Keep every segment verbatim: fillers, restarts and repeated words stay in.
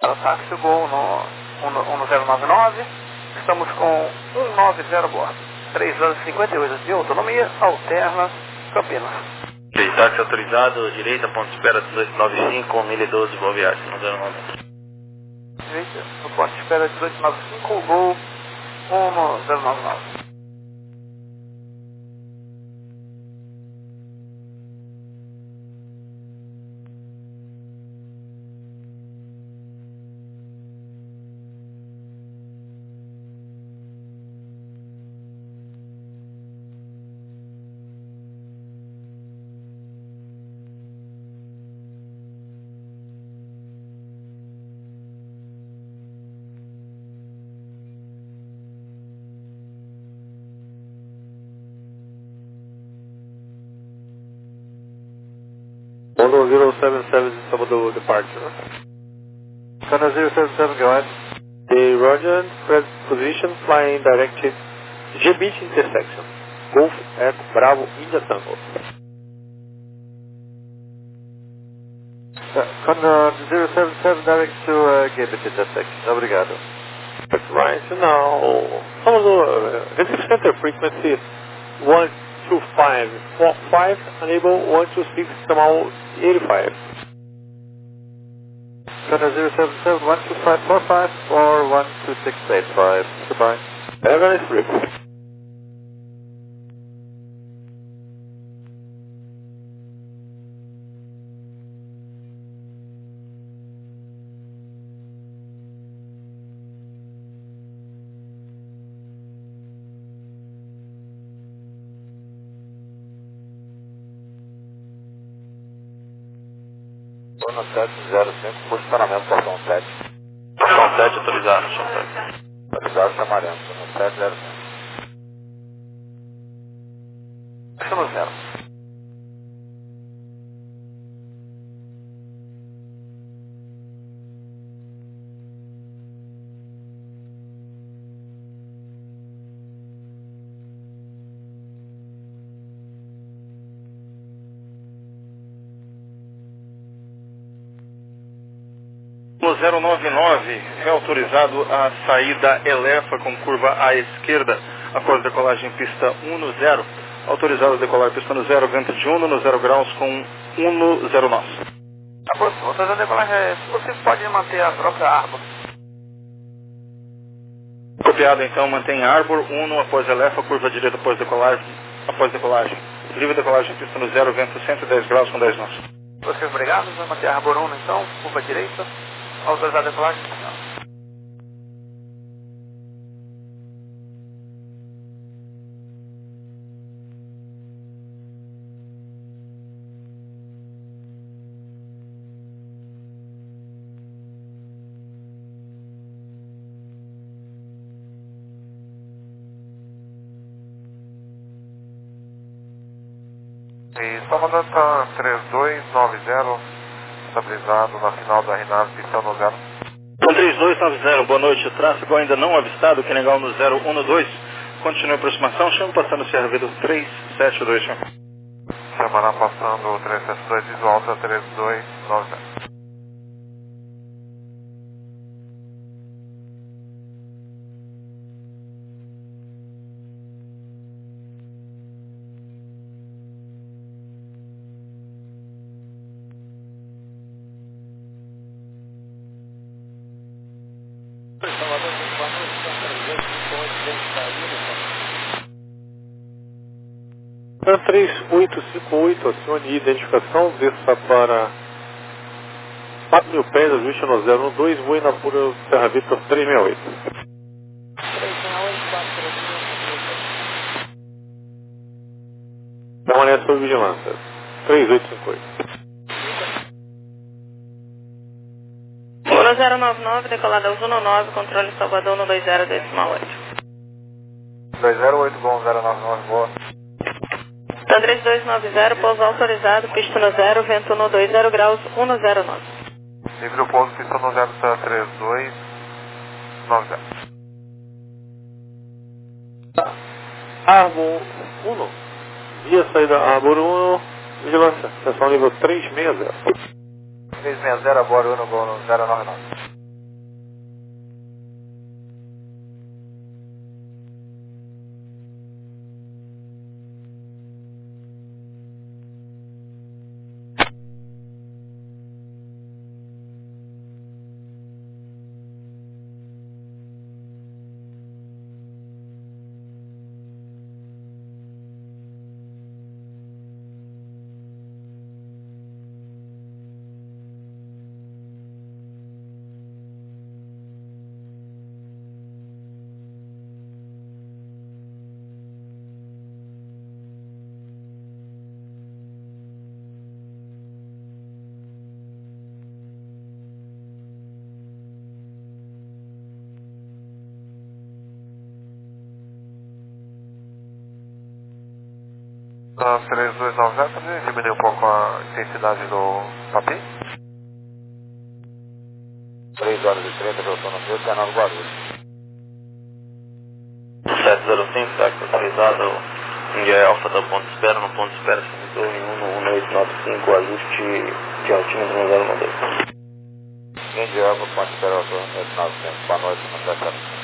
Para o táxi Gol no um zero nove nove, estamos com cento e noventa a bordo. três horas e cinquenta e oito de autonomia, alterna, Campinas. Ok, táxi autorizado, direita, ponto de espera dezoito noventa e cinco, milha doze, boa viagem, um zero nove. Direita, no ponto de espera dezoito noventa e cinco, Gol um zero nove nove. Mono zero seven seven Salvador departure. Sana zero seven seven, go ahead. The Roger, press position, flying directed G Beach intersection. Golf Echo Bravo India Tango. Sana zero seven seven, direct to uh, G Beach intersection. Obrigado. That's right. Now, Salvador, uh, Recife Center frequency one two five four five, enable one two six, Tamal eighty-five. Sana zero seven seven, one two five four five or one two six eight five. Goodbye. Have a nice trip. Zona sete zero cinco, posicionamento portão sete. Portão sete autorizado, chão sete. Autorizado Samarento, zona sete zero cinco. Deixa no zero. No zero nove nove é autorizado a saída Elefa com curva à esquerda, após decolagem pista um no zero. Autorizado a decolar pista no zero, vento de um no zero graus com um no zero nós. Após autorizado a decolagem, você pode manter a própria Arbor. Copiado então, mantém Arbor um no após Elefa, curva direita após decolagem. Após decolagem. Livre decolagem pista no zero, vento cento e dez graus com dez nós. Vocês obrigados a manter a Arbor um então, curva direita. Autorizado a decolagem? Não. E Salvador está três dois nove zero, estabilizado na final da RNAV, pistão no zero. três dois nove zero, boa noite. Tráfego ainda não avistado, que legal no zero um dois. Continue a aproximação, chamo passando Serra Vida três sete dois. Semana passando três sete dois, visual alta três dois nove zero. três oito cinco oito, acione identificação, desça para quatro mil pés, ajuste no zero um dois, voe na pura Serra Vitor três seis oito. Permanece sob vigilância. três oito cinco oito. Pula zero nove nove, decolada ao zero nove, controle Salvador no dois zero dois oito. dois zero oito, bom, zero nove nove, boa. três dois nove zero, pouso autorizado, pista no zero, vento no dois zero graus, um no zero nove. Livre o pouso, pista no zero, três dois nove zero. Arbor um, via saída Arbor um, vigilância, atenção nível três seis zero. três seis zero, Arbor um, gol no zero nove nove. Na três dois nove zero, também diminuir um pouco a intensidade do papel. três horas e trinta de autonomia, canal Guarulhos. sete zero cinco, táxi autorizado, India Alfa da ponto de espera, no ponto de espera, torre um um oito nove cinco, ajuste de altímetro no zero um dois. India Alfa, ponto de espera, oito nove cinco, boa noite, não está certo.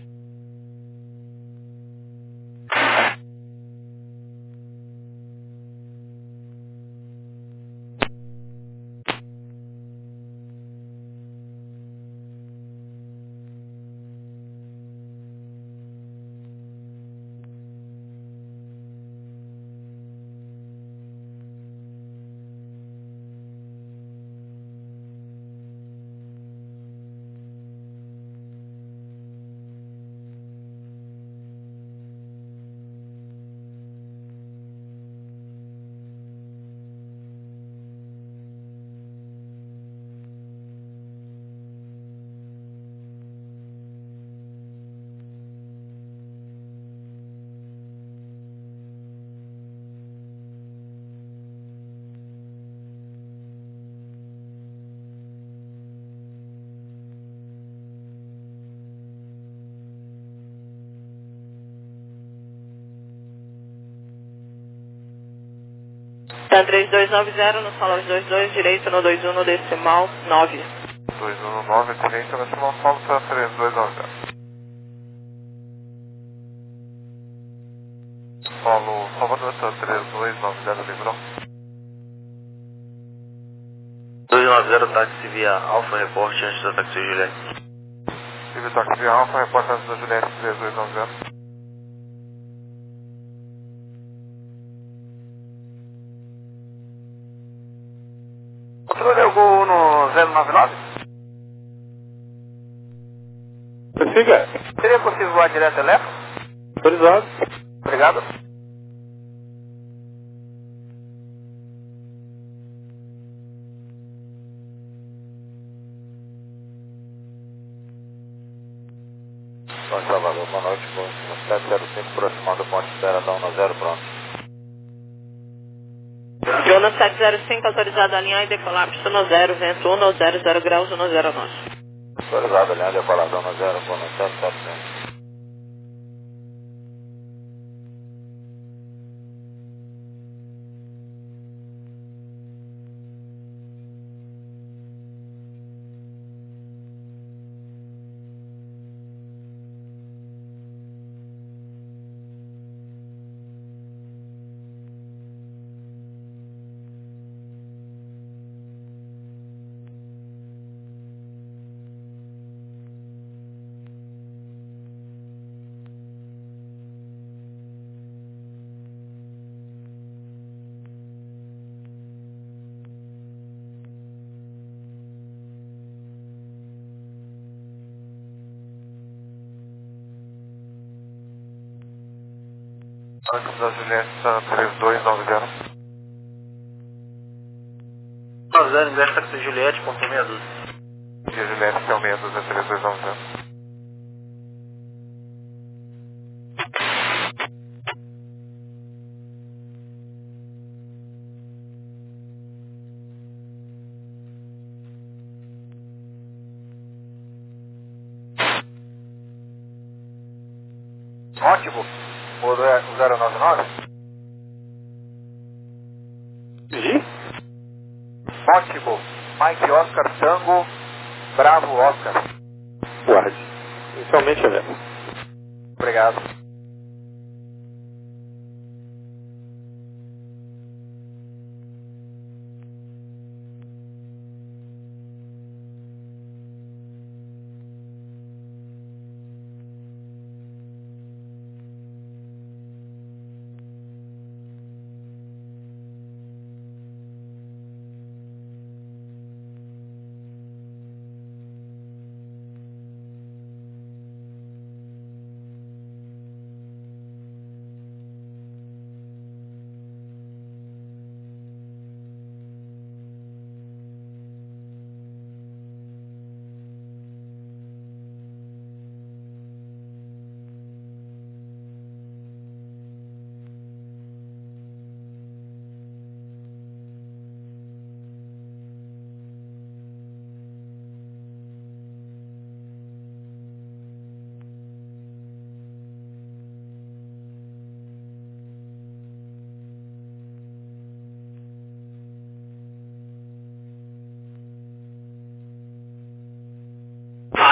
Tá três dois nove zero, no solo dois dois, direito no dois um no decimal nove. dois um no nove, direito no decimal nove, tá três dois nove zero. Solo Salvador, tá três dois nove zero, livrão. dois nove zero, táxi via Alfa, reporte antes da táxi Juliette. Tive táxi via Alfa, repórter antes da Juliette, três dois nove zero. Controle Gol no zero nove nove? Siga. Seria possível voar direto Elétrico? Autorizado. Obrigado. Bom, Salvador, boa noite, bom, sete zero cinco, aproximado do ponto de espera, dá um a zero, pronto. Jonas sete zero cinco, autorizado a alinhar e decolar, pista no zero, vento um no zero zero graus, um no zero nove. Autorizado, alinhando, decoladão no zero, bom, sete zero cinco. Banco da Juliette, tá três dois nove zero. nove zero, ingresso táxi Juliette, ponto meia dúzia. E a Juliette, que é o meia dúzia, três dois nove zero. Ótimo. O zero nove nove? Gi? Ótimo. Mike Oscar Tango, Bravo Oscar. Guarde. Inicialmente Elétrico. Obrigado.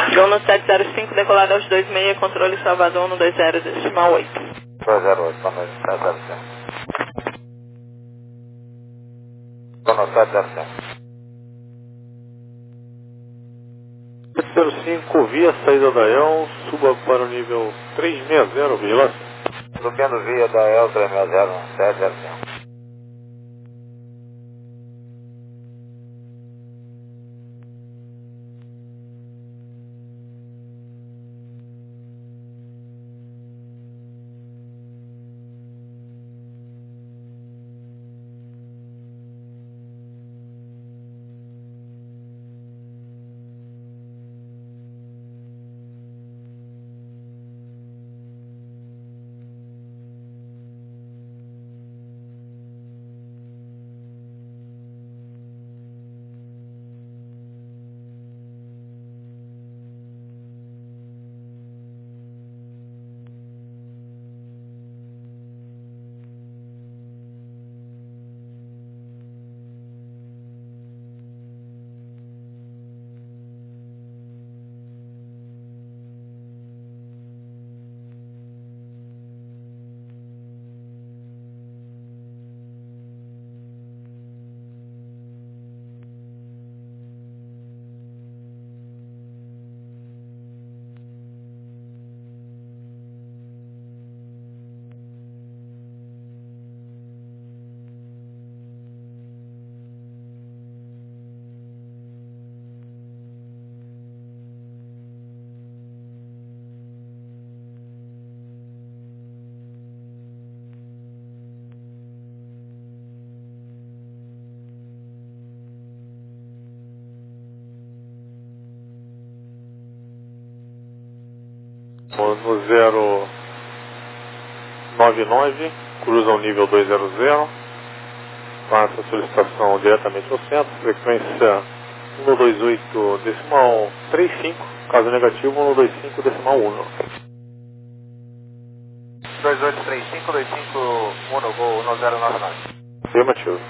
Juno sete zero cinco, decolado aos dois seis, controle Salvador um dois zero, decimal oito. dois zero oito, boa noite, sete zero cinco. Juno sete zero cinco. sete zero cinco, via saída da E L, suba para o nível três seis zero, vigilância. Subindo via da E L três seis zero, sete zero cinco. No zero nove nove, cruza o nível dois zero zero, faça a solicitação diretamente ao centro, frequência um dois oito decimal trinta e cinco, caso negativo um dois cinco decimal um. dois oito três cinco, dois cinco um, voo um zero nove nove. Afirmativo.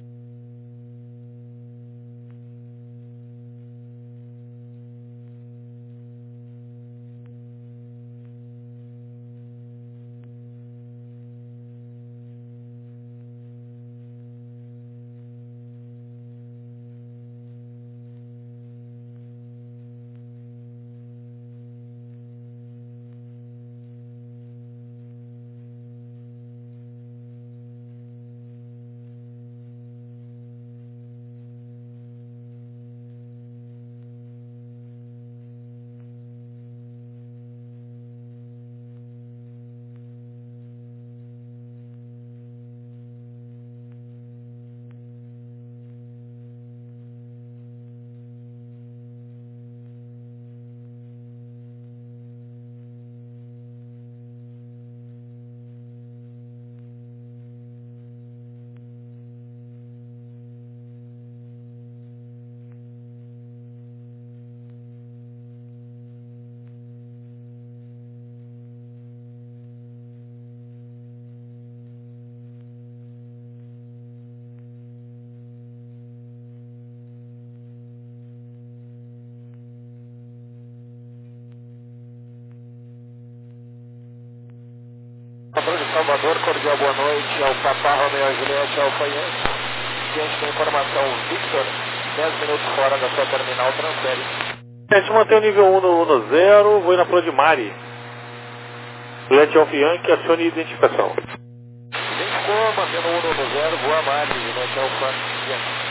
Controle de Salvador, cordial boa noite, ao Papa Romeo Juliette, Alfa Yankee. Diante da informação, Victor, dez minutos fora da sua terminal, transfere. A gente mantém o nível um no zero, vou ir na Flor de Mari. Juliette Alfa Yankee, acione identificação. Identificou, mantendo o um no zero, voa Mari, Juliette Alfa Yankee.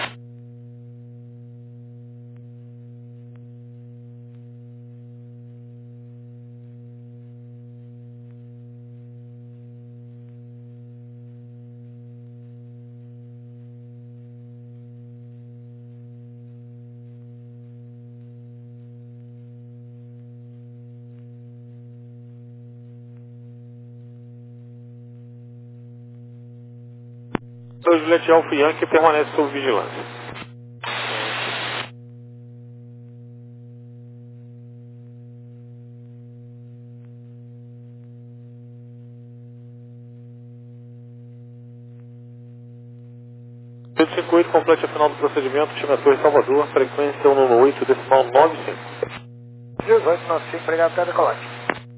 O Juliette Alfa Yankee permanece sob vigilância. oito cinco oito, complete a final do procedimento, chama Torre Salvador, frequência um oito decimal nove cinco. dezoito noventa e cinco, obrigado pela decolagem.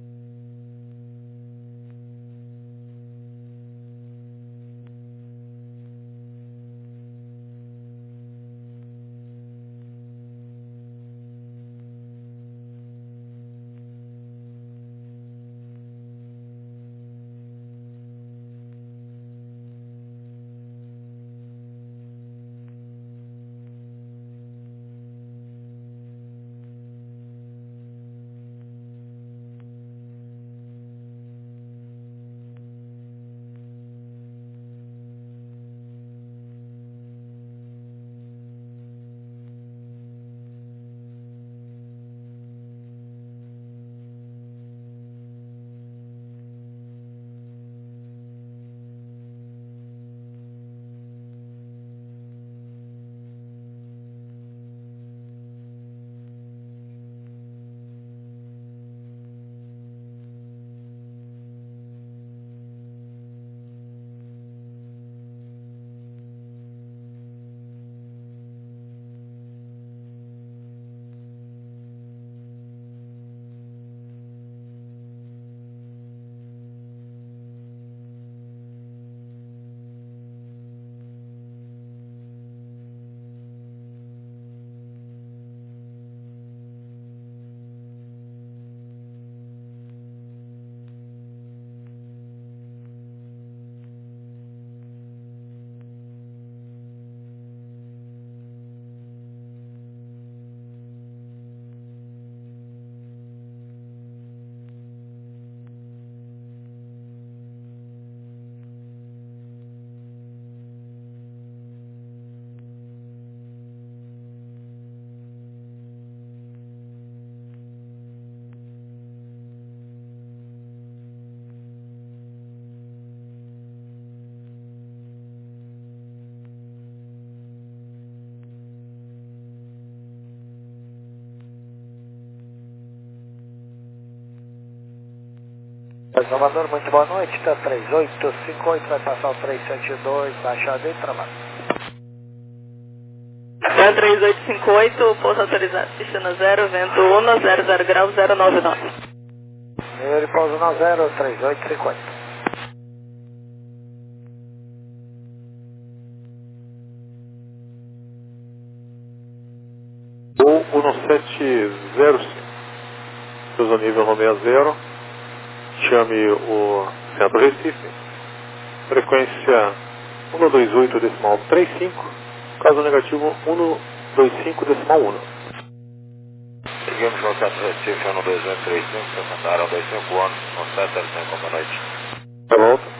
Salvador, muito boa noite, tá três oito cinco oito, vai passar o três sete dois, baixada e trabalho. Tá três oito cinco oito, pouso autorizado, pista no zero, vento um, zero zero graus, zero nove nove. Ele pouso no zero, três oito cinco oito. Ou um sete zero cinco, pouso nível no sessenta, chame o Centro Recife, frequência cento e vinte e oito decimal trinta e cinco, caso negativo cento e vinte e cinco decimal um. Seguimos no Centro Recife, cento e vinte e oito trinta e cinco, frequentaram vinte e cinco anos, no sete zero cinco, boa noite. De volta.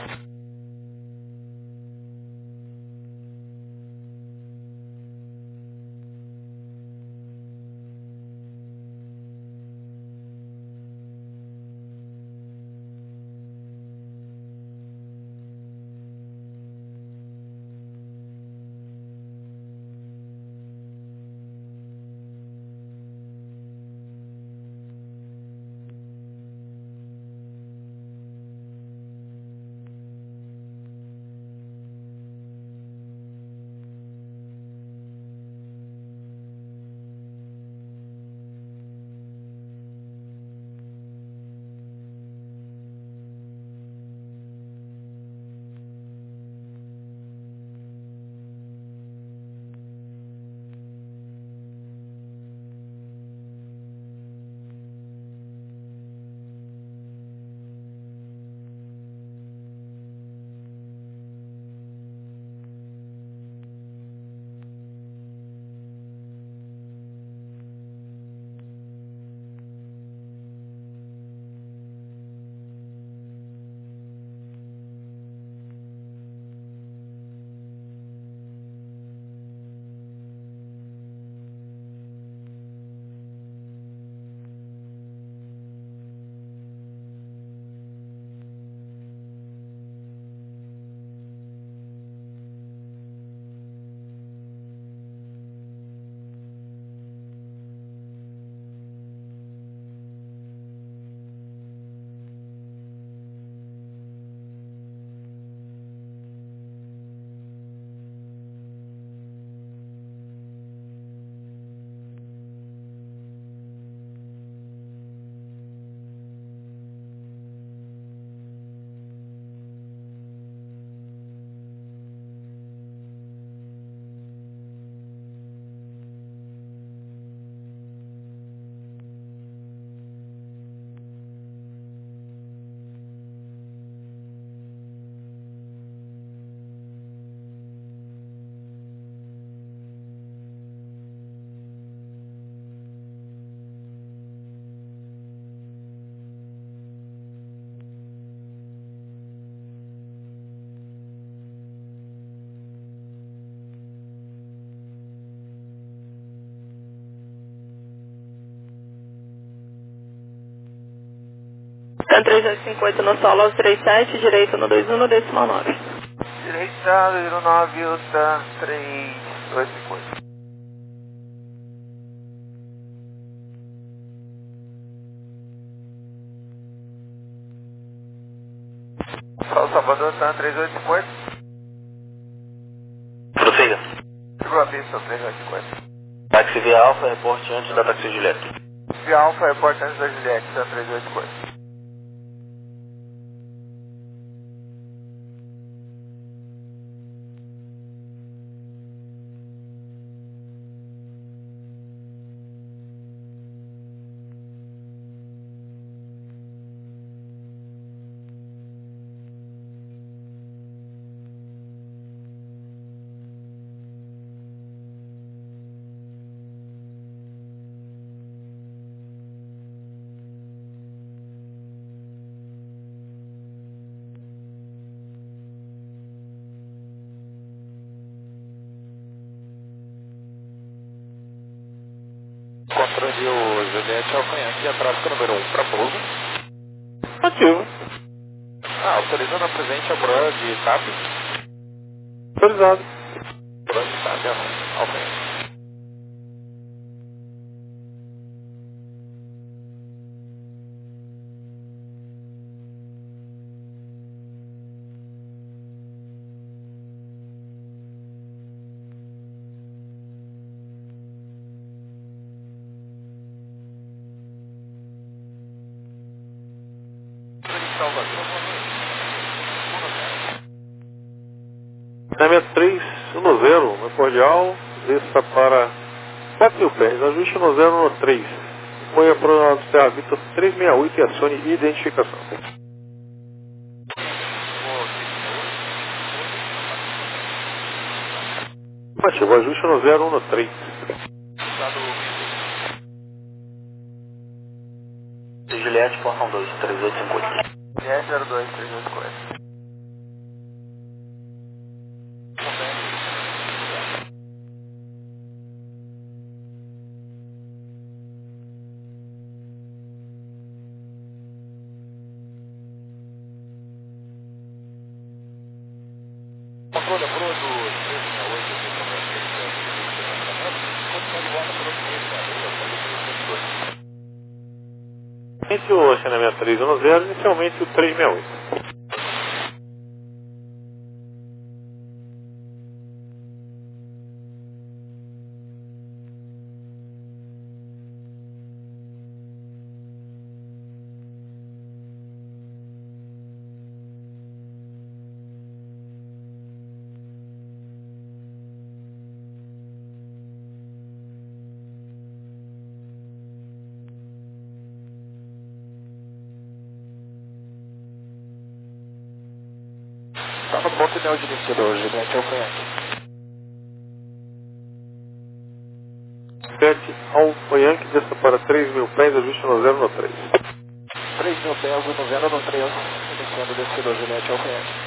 Tan três oito cinco oito no solo aos trinta e sete, direito no dois um no decimal nove. Direita, zero nove, Tan três oito cinco oito. Sal Salvador, Tan três oito cinco oito. Prossiga. Segura a pista, três oito cinco oito. Táxi Via Alfa, reporte antes da Taxi Juliette. Via Alfa, repórter antes da Juliette, Tan três oito cinco oito. Controle o Juliette Alcanhante, a tráfego número um para pouso. Ativo. Ah, autorizando a presente a prova de T A P. Autorizado. Prova de T A P, Alcanhante. Alinhamento três um zero, no cordial, desça para quatro mil pés, ajuste no zero no três. Ponha para o Serra Vitor trezentos e sessenta e oito e acione identificação. Ativo, ajuste no zero um no três. Juliette, portão dois, três oito cinco oito. Juliette zero dois, três oito cinco oito. Controle apuro do trezentos e sessenta e oito, condição de volta pelo Inicialmente o acionamento três um zero, inicialmente o trezentos e sessenta e oito. Está no ponto de de iniciador, Juliette Alcanhante. sete Alfa Yankee, desça para três mil pés, ajuste no zero no três. três mil pés, no zero no três, iniciando o descedor, Juliette Alcanhante.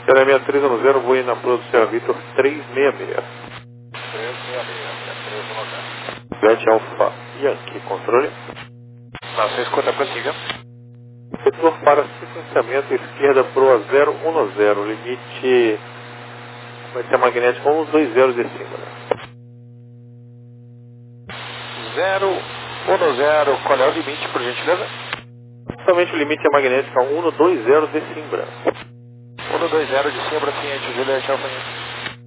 Sierra seis três um zero, vou ir na Pro do Sierra Victor três seis seis. três seis seis, três um zero. Jet Alpha Yankee, controle. Na seis conta contigo. Setor para sequenciamento esquerda Pro a zero um zero, limite vai ser magnético com os dois zeros de cima. Né? zero um zero, qual é o limite, por gentileza? Somente o limite é magnético um dois zero de Simbra. um dois zero de Simbra, ciente, Juliette Alfa Yankee.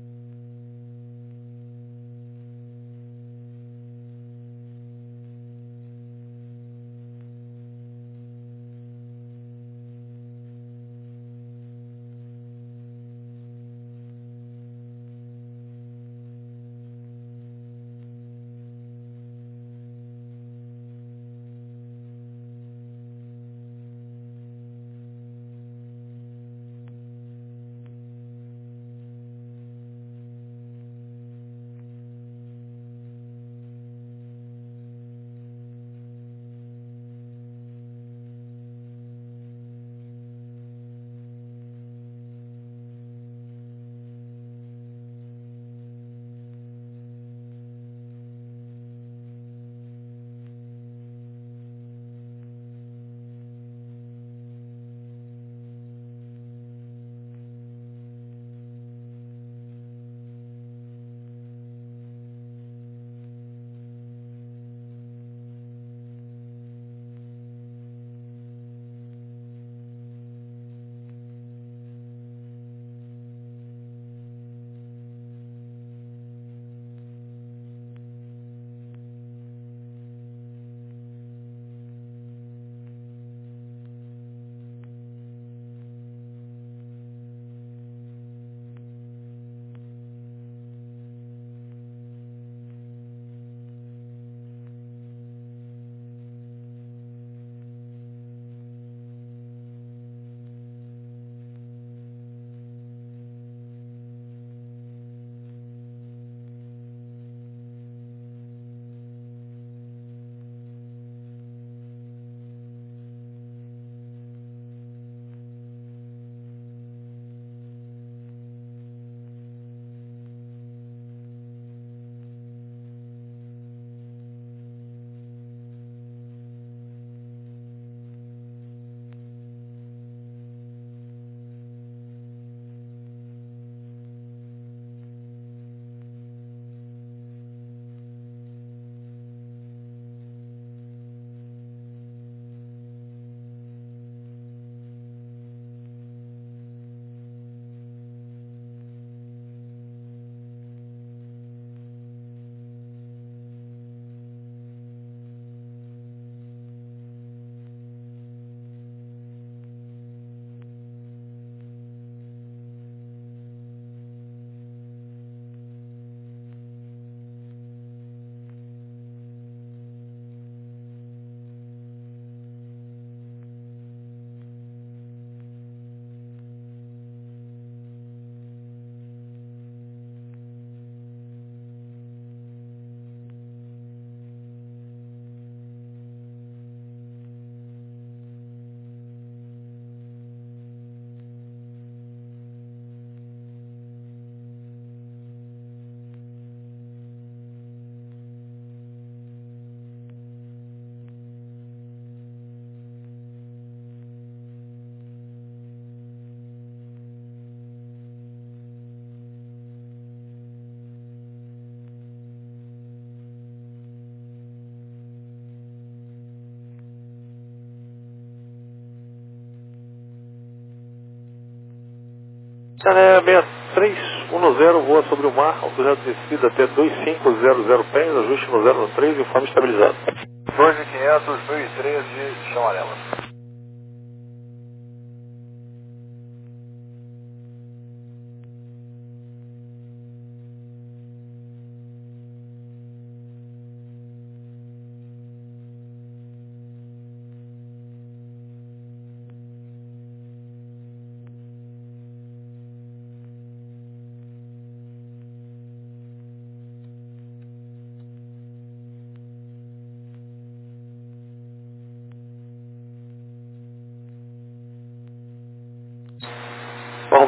Sierra seis três um zero, voa sobre o mar, autorizado de descida até dois cinco zero zero pés, ajuste no zero três e informe estabilizado. dois mil e quinhentos, mil e treze, chão amarelo.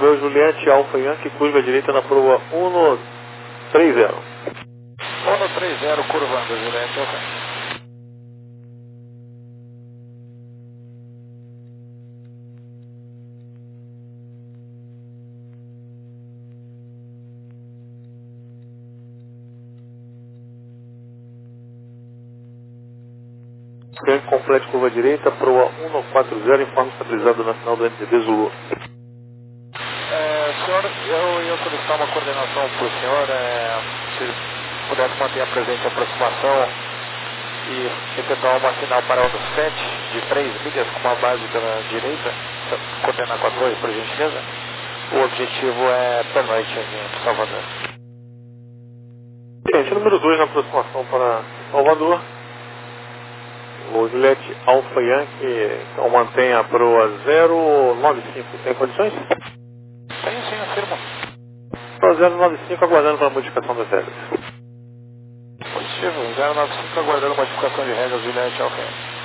Romeu Juliette, Alfa Yankee, curva à direita na proa um três zero. um três zero, curvando, Juliette, ok. Yankee complete curva à direita, proa um quatro zero, informe estabilizado na final do M D B Zulu. É, senhor, eu ia solicitar uma coordenação para o senhor, é, se pudesse manter a presente aproximação e efetuar uma sinal para o sete de três milhas com uma base pela direita, coordenar com a torre, por gentileza. O objetivo é pernoite aqui em Salvador. Gente, número dois na aproximação para Salvador. O Juliette Alfa Yankee, então mantém a proa zero nove cinco. Tem condições? Sim, sim, afirmo. Proa zero nove cinco aguardando para a modificação das regras. Positivo, zero nove cinco aguardando modificação de regras, Juliette Alfa Yankee.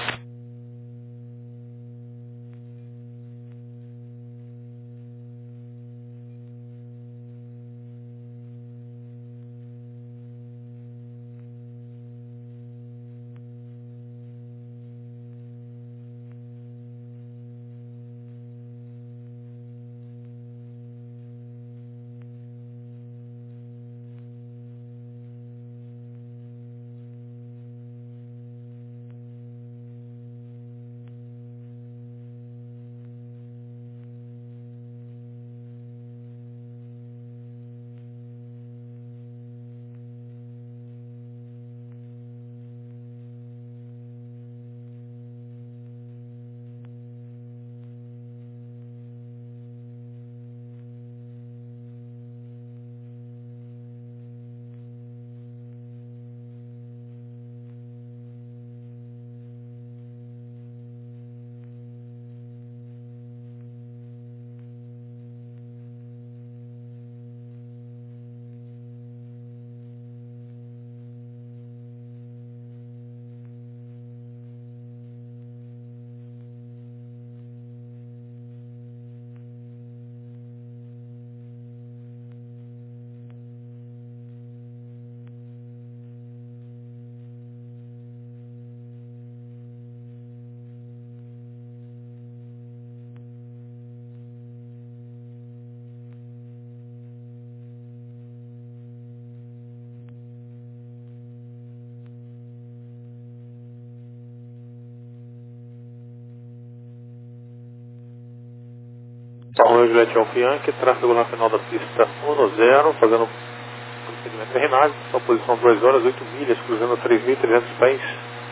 Romeu Juliette Alfa Yankee, tráfego na final da pista um zero, fazendo procedimento terminado, sua posição duas horas, oito milhas, cruzando três mil e trezentos pés,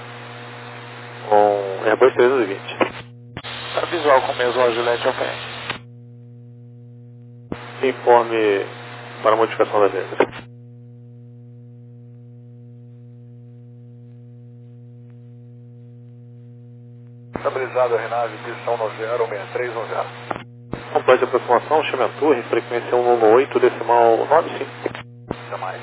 com Airbus trezentos e vinte. Tá visual com o mesmo Juliette Alfa Yankee. Informe para a modificação das regras. Estabilizado a Renave, pista um zero, seis três um zero. Complete a aproximação, chame a torre, frequência um oito, decimal nove cinco. Até mais.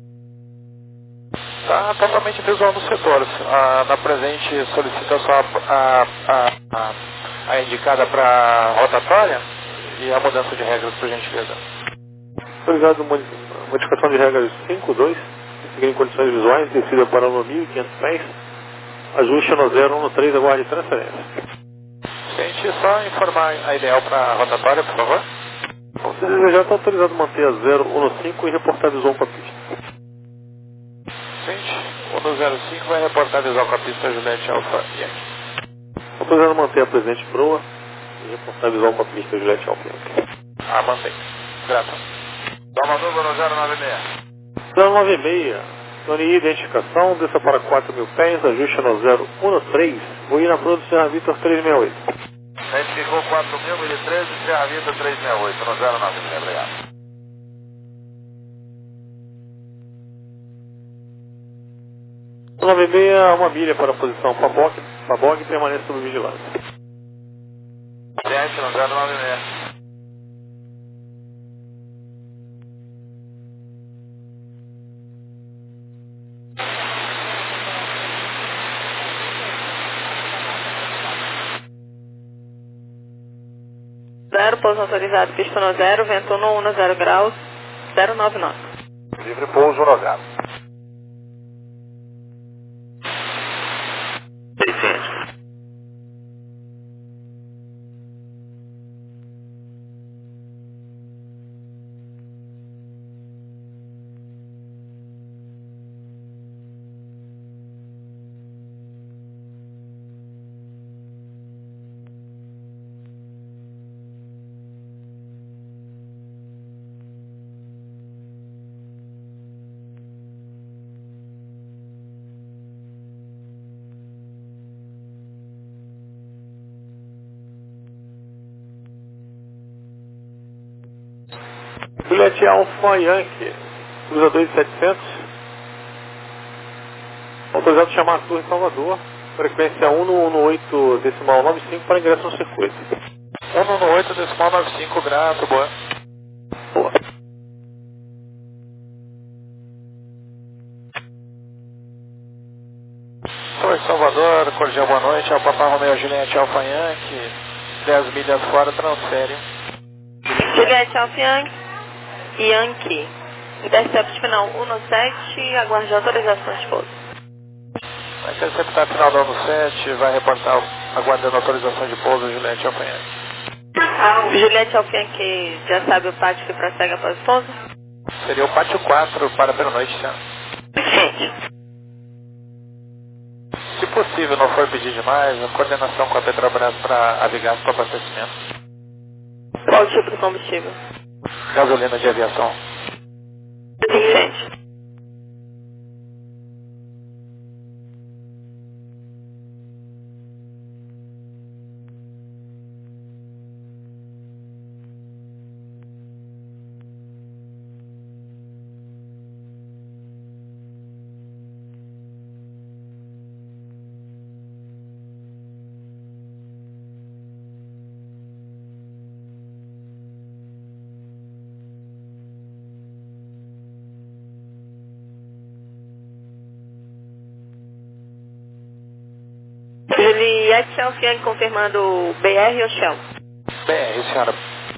Está totalmente visual no setor. Ah, na presente solicita só a, a, a, a, a indicada para rotatória e a mudança de regras, por gentileza. Autorizado modificação de regras cinco dois, seguindo condições visuais, descida para mil e quinhentos pés, ajuste no zero um três, aguarde transferência. Gente, só informar a ideal para a rotatória, por favor. Bom, se desejar, está autorizado manter a zero um cinco e reportar visual com a pista. Gente, um zero cinco vai reportar visual com a pista Juliette Alfa Yankee. Autorizado manter a presente proa e reportar visual com a pista Juliette Alfa Yankee. Ah, mantém. Grato. Salvador, zero nove seis. zero nove seis, Tony, identificação, desça para quatro mil pés, ajuste no zero um três, vou ir na proa do Serra Vitor trezentos e sessenta e oito. Identificou quatro mil, mil e treze, Serra Vitor trezentos e sessenta e oito, no zero nove seis, obrigado. nove seis, uma milha para a posição Pabog, Pabog permanece sob vigilância. Gente, no zero nove seis. zero zero, pouso autorizado, pista no zero, vento um no zero graus, zero nove nove. Livre pouso no zero. seiscentos. Juliette Alfa Yankee, cruza dois mil e setecentos, autorizado a chamar a torre em Salvador, frequência um no oito decimal nove cinco para ingresso no circuito. um no oito decimal nove cinco, grato, boa. Boa. Torre Salvador, cordial boa noite, é o Papai Romeo Juliette Alfa Yankee, dez milhas fora, transfere. Juliette Alfa Yankee, Yankee, intercept final um no sete, aguarde autorização de pouso. Vai interceptar final do ano sete, vai reportar aguardando autorização de pouso, Juliette Alfa Yankee. Juliette Alfa Yankee já sabe o pátio que prossegue após o pouso? Seria o pátio quatro para a pernoite, senhor. Gente, Se possível, não for pedir demais, a coordenação com a Petrobras para Avigás para abastecimento. qual o tipo de combustível? Gasolina de aviação. Gente. Juliette Alfa Yankee confirmando B R ou Shell? B R, senhora.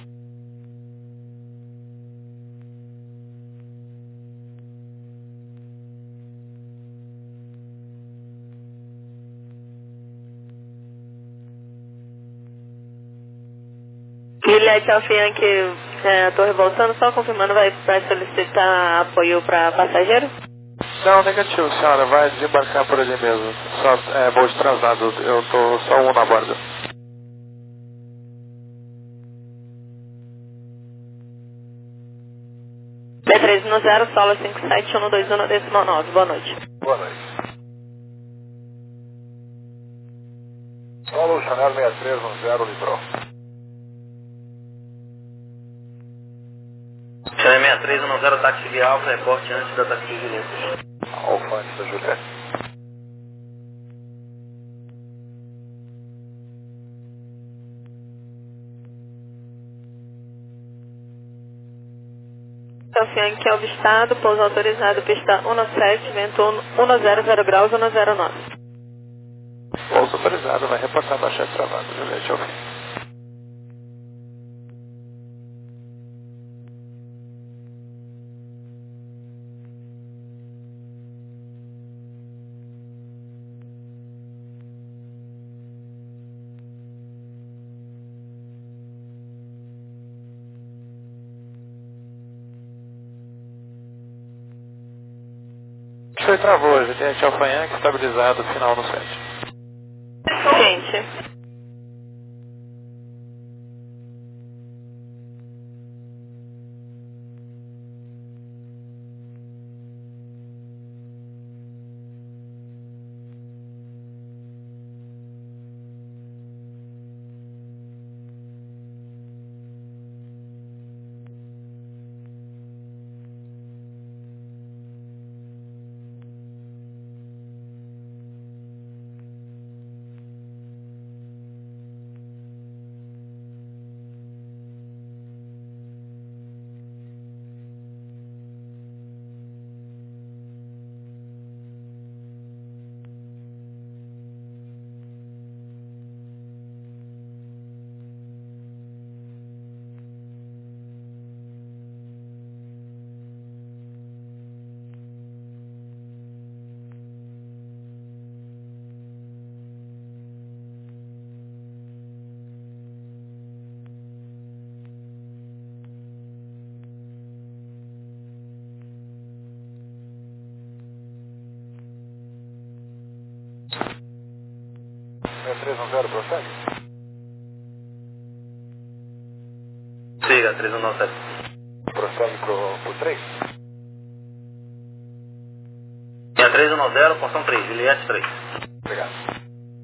Juliette Alfa Yankee, é, a torre voltando, só confirmando, vai, vai solicitar apoio para passageiro? Não, negativo, senhora. Vai desembarcar por ali mesmo. Só é, voo de transado. Eu tô só um na borda. B três no zero, solo cinco sete um dois um decimal nove. Boa noite. Boa noite. Solo Chanel sessenta e três no zero, livrou. Chanel sessenta e três no zero, táxi de Alfa, reporte antes da táxi de Juliette. Alfa antes da Juliette. Alfa Yankee é avistado, pouso autorizado, pista um no sete, vento um no zero, zero graus, um no zero nove. Pouso autorizado, vai reportar para chefe travado, Juliette ao fim. Foi travou, Juliette Alfa Yankee estabilizado, final no sete. Gente. Siga três um zero, prossegue. Siga três um nove sete. Prossegue pro, pro três. Linha três um nove zero, porção três, Juliette três. Obrigado.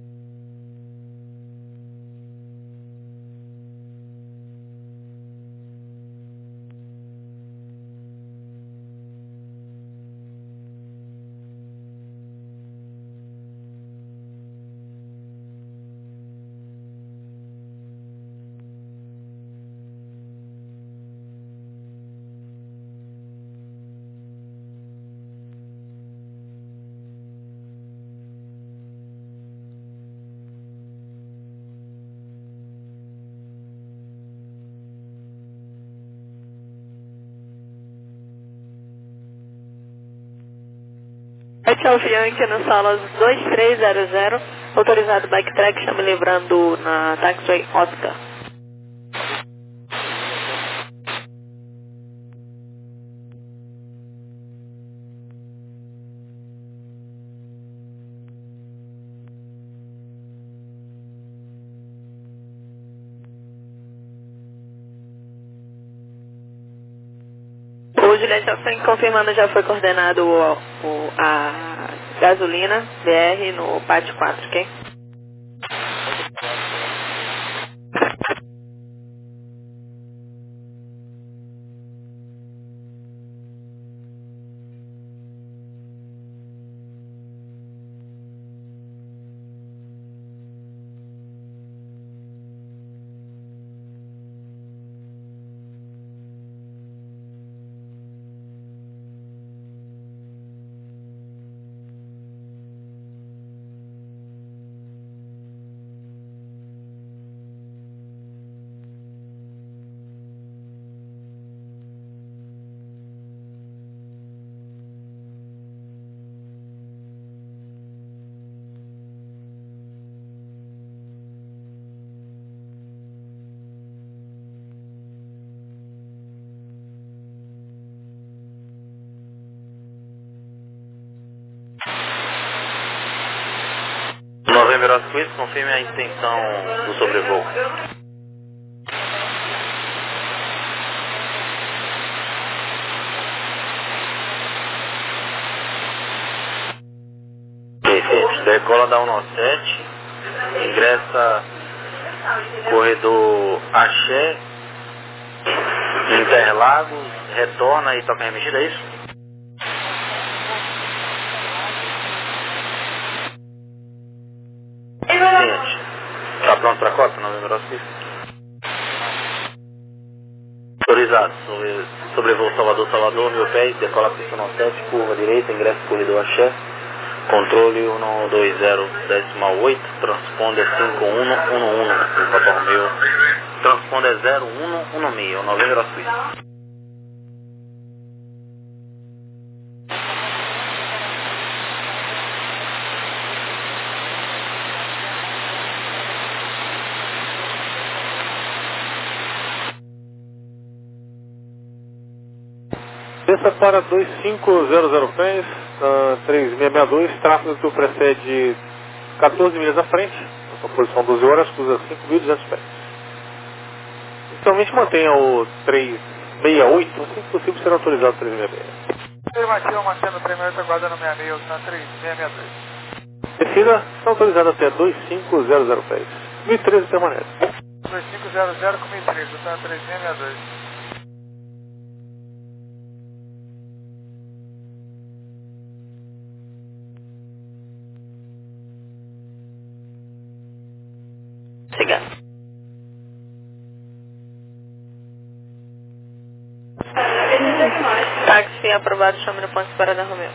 Tchau, Fianchi, no salas dois três zero zero, autorizado backtrack, chame lembrando na taxiway Oscar. O Juliette Alfen confirmando, já foi coordenado o, o, a gasolina B R no pátio quatro, ok? November Oscar, confirme a intenção do sobrevoo. Perfeito. Decola da cento e sete, ingressa corredor Axé, Interlagos, retorna e toca remexida, é isso? Está pronto para a cota, November Oscar? Autorizado. Sobre, sobrevoo Salvador, Salvador, mil pés, decola pista cento e sete, curva direita, ingresso corredor Axé, controle um dois zero decimal oito, transponder cinco um um um, Papa Romeo, transponder zero um um seis, November Oscar. Desça para dois cinco zero zero pés, uh, três seis seis dois, tráfego que o precede quatorze milhas à frente, na sua posição doze horas, cruza cinco mil e duzentos pés. Inicialmente mantenha o três seis oito, assim que possível será autorizado o três seis seis. Afirmativo, mantendo três seis oito, aguardando sessenta e seis, na três seis seis dois. Descida está autorizada até dois cinco zero zero pés. mil e treze permanece. dois cinco zero zero com mil e treze, está três seis seis dois. Siga. Táxi aprovado, chame no ponto de espera da Romeo.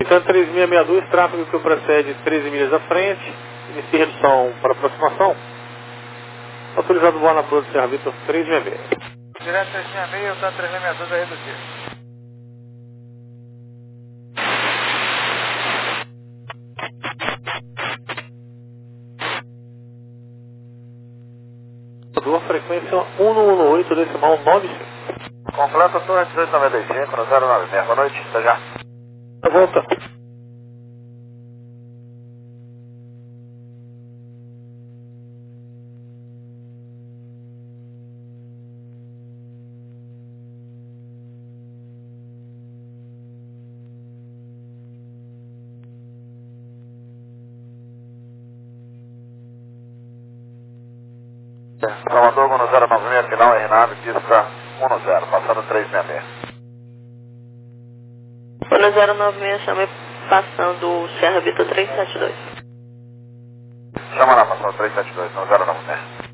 Então, três seis seis dois, tráfego que o precede treze milhas à frente, inicia redução para aproximação. Autorizado voar na Proa do Serra Vitor três seis seis. Direto três seis seis, eu estou três seis seis dois a reduzir. Frequência um um oito, decimal nove cinco. Completa torre dezoito noventa e cinco no zero nove seis. Boa noite, até já. Tá volta. Salvador, no zero nove seis, final R nove, pista um zero, passando três seis seis. No zero nove seis, chame passando Serra Vitor três sete dois. Chama lá, passando três sete dois, no zero nove seis.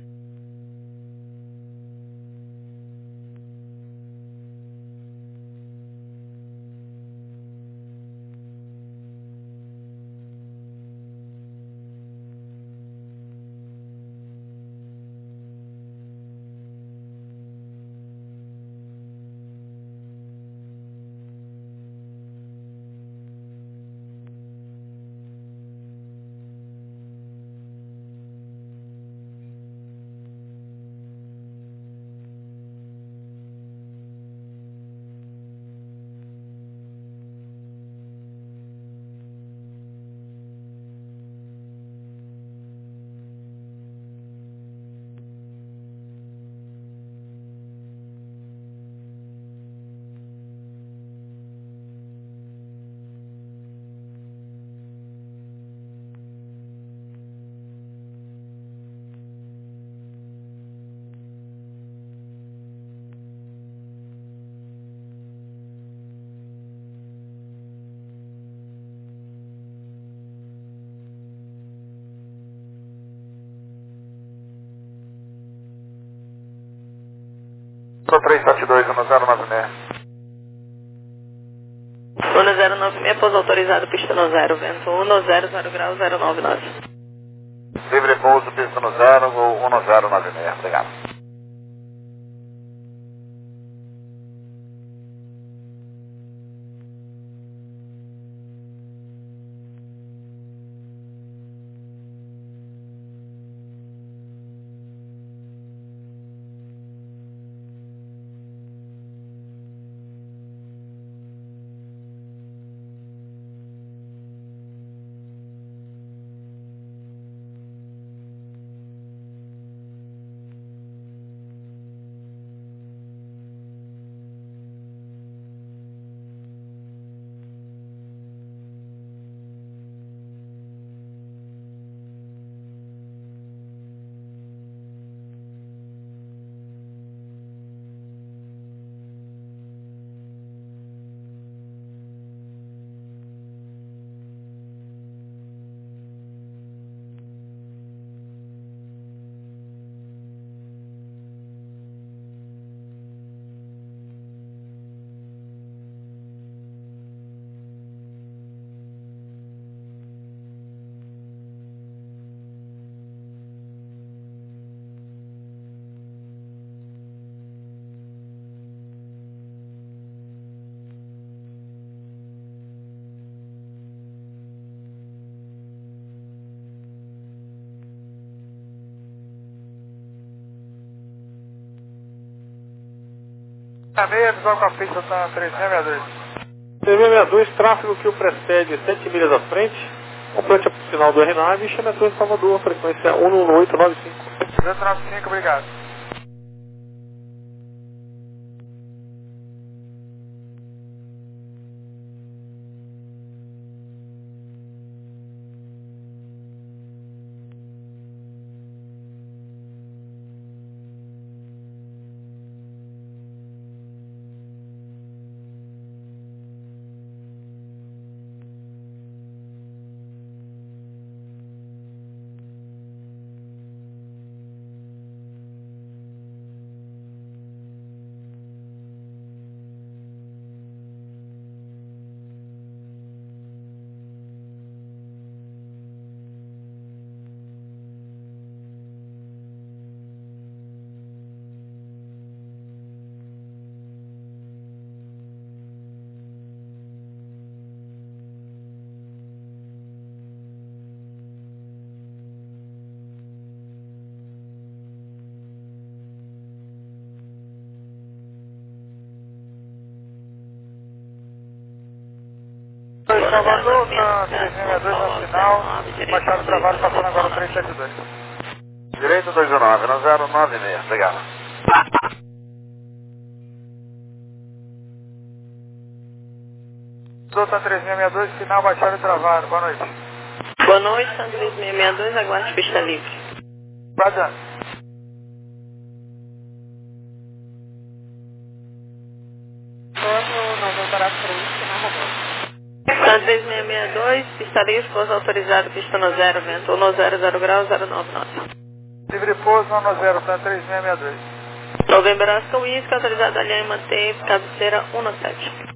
três sete dois, no zero nove seis. No zero nove seis, pouso autorizado, pista no zero, vento um no zero, zero grau, zero nove nove. Livre pouso, pista no zero, voo um zero nove seis, obrigado. A meia, visual com a pista está três seis seis dois. três seis seis dois, tráfego que o precede sete milhas à frente, complete o sinal do R nove e chame a Torre Salvador, frequência um um oito nove cinco. zero nove cinco, obrigado. dois Salvador, tá três seis seis dois na final, Machado travado, passando agora o três sete dois. Direito dois um nove, no zero nove seis, obrigado. Santa três seis seis dois, final, Machado travado, boa noite. Boa noite, Santa três seis seis dois, aguarde pista livre. Badana. Não vou parar por isso, não arrumou. Santa três seis seis dois, pista livre, pouso autorizado, pista no zero, vento no zero, zero grau, zero nove nove. Livre pouso, no zero, Santa três seis seis dois. Novembro Oscar Whisky, autorizado a linha manter, cabeceira um no sete.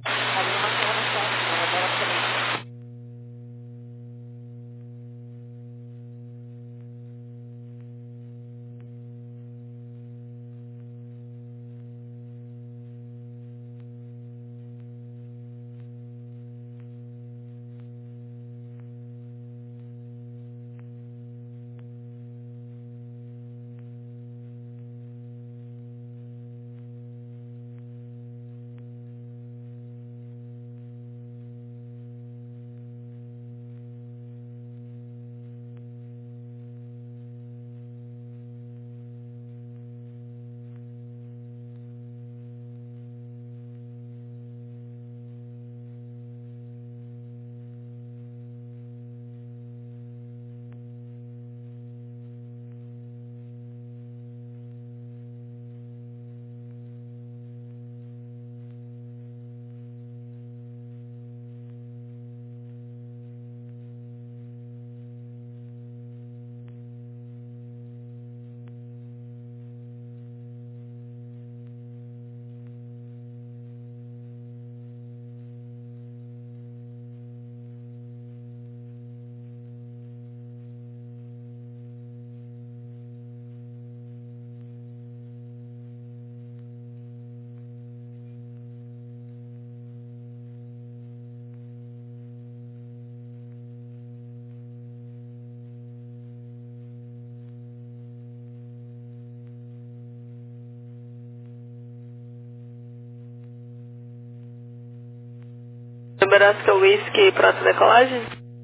Nebraska Whisky, pronto decolagem?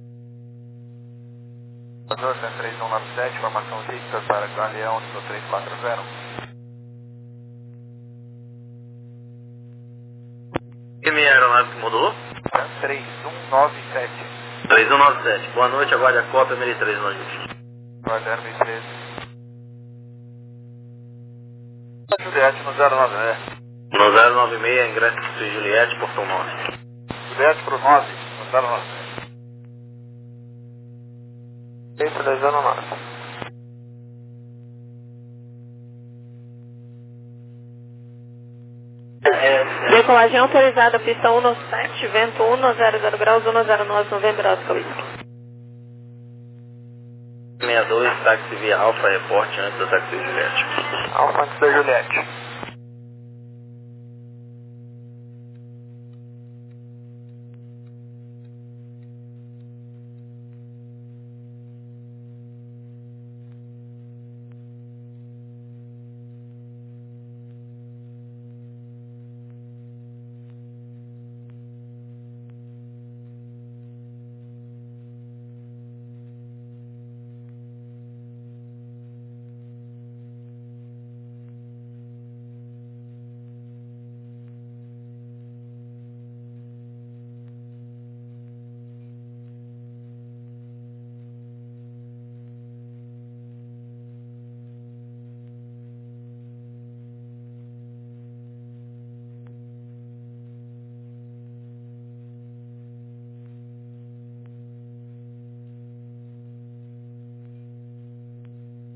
Santa três um nove sete, formação Victor para Galeão, no três quatro zero. Que minha aeronave que mudou? três um nove sete. três um nove sete. Boa noite, aguarde a cópia M L três no ajuste. Guarda M L três. Juliette no zero nove seis. No zero nove seis, ingresso de Juliette, portão nove. Juliette pro nove, no zero nove seis. Esse dois zero nove. Decolagem autorizada, pista um no sete, vento um no zero zero graus, um no zero nove, Novembro Oscar Whisky. sessenta e dois, táxi via Alfa, reporte antes da táxi Juliette. Alfa antes da Juliette.